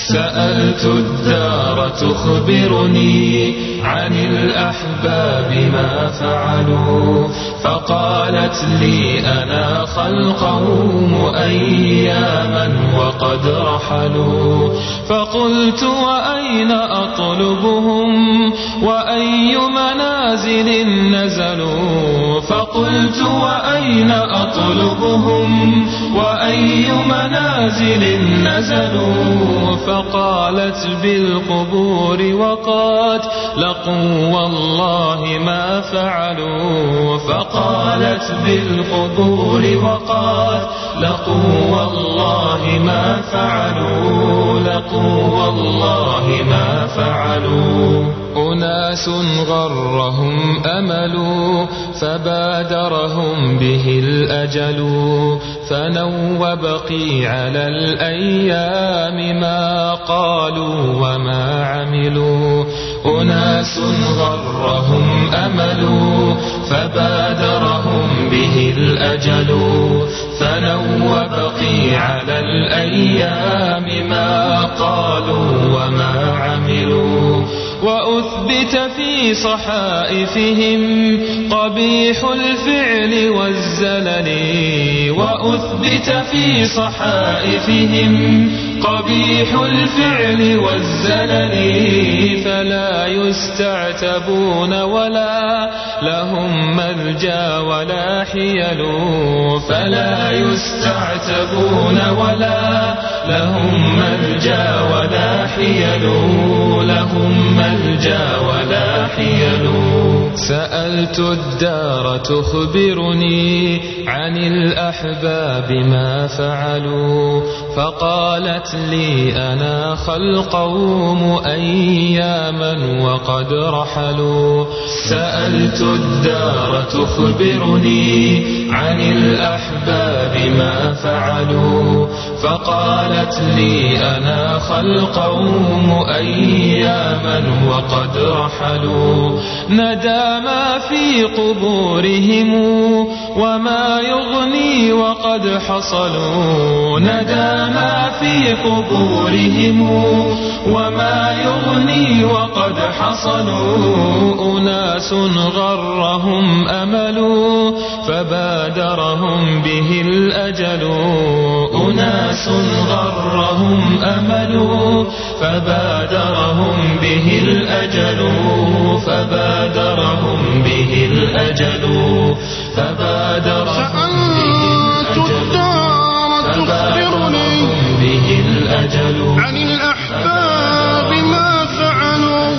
سألت الدار تخبرني عن الأحباب ما فعلوا، فقالت لي أنا خلقهم أياما وقد رحلوا. فقلت وأين أطلبهم وأي منازل نزلوا، فقلت وأين أطلبهم وأي منازل نزلوا. فقالت بالقبور وقد لقوا والله ما فعلوا، فقالت بالقبور وقد لقوا والله ما فعلوا، لقوا والله ما فعلوا. أناس غرهم أمل فبادرهم به الأجل، فنوا وبقي على الأيام ما قالوا وما عملوا. أناس غرهم أمل فبادرهم به الأجل، فنوا وبقي على الأيام ما قالوا وما عملوا. وأثبت في صحائفهم قبيح الفعل والزلل، وأثبت في صحائفهم قبيح الفعل والزلل. فلا يستعتبون ولا لهم ملجا ولا حيل، فلا يستعتبون ولا لهم ملجا ولا حيل، لهم ملجا ولا حيل. سألت الدار تخبرني عن الأحباب ما فعلوا، فقالت لي أنا خلقهم أياما وقد رحلوا. سألت الدار تخبرني عن الأحباب ما فعلوا، فقالت لي أنا خلقهم أياما وقد رحلوا. ندى ما في قبورهم وما يغني وقد حصلوا، ندى ما في قبورهم وما يغني وقد حصلوا. أناس غرهم أمل فبادرهم به الأجل، أناس غرهم أمل فبادرهم به الأجل، فبادرهم به الأجل، فبادرهم به الأجل عن الأحباب ما فعلوا،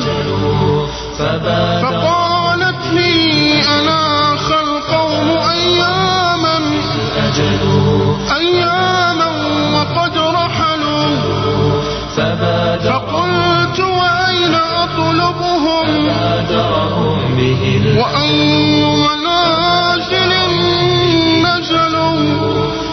فقالت لي أنا خلقهم أياما أياما وقد رحلوا. فقلت وأين أطلبهم وأي منازل نزلوا.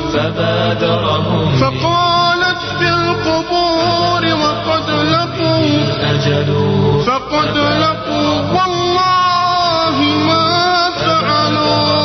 فقالت بالقبور وقد لقوا، فقد لقوا والله ما فعلوا.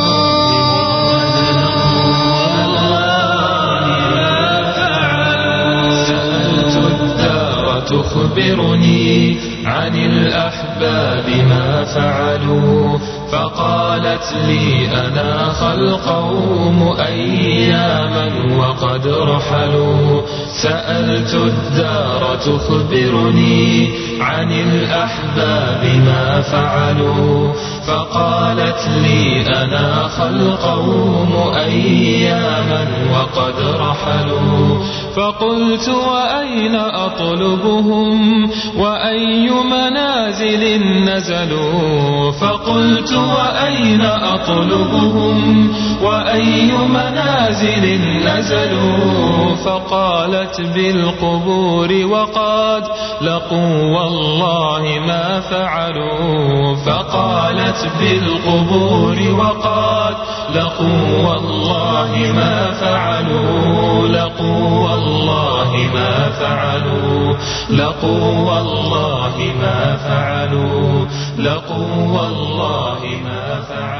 سألت الدار تخبرني عن الأحباب ما فعلوا، فقالت لي أنا خلقهم أياما وقد رحلوا. سألت الدار تخبرني عن الأحباب ما فعلوا، فقالت لي أنا خلقهم أياما وقد رحلوا. فقلت وأين أطلبهم وأي منازل نزلوا، فقلت وأين أطلبهم وأي منازل نزلوا. فقالت بالقبور وقد لقوا والله ما فعلوا، فقالت بالقبور وقد لقوا والله ما فعلوا، لقوا والله ما فعلوا، لقوا والله ما فعلوا، لقوا والله ما فعلوا.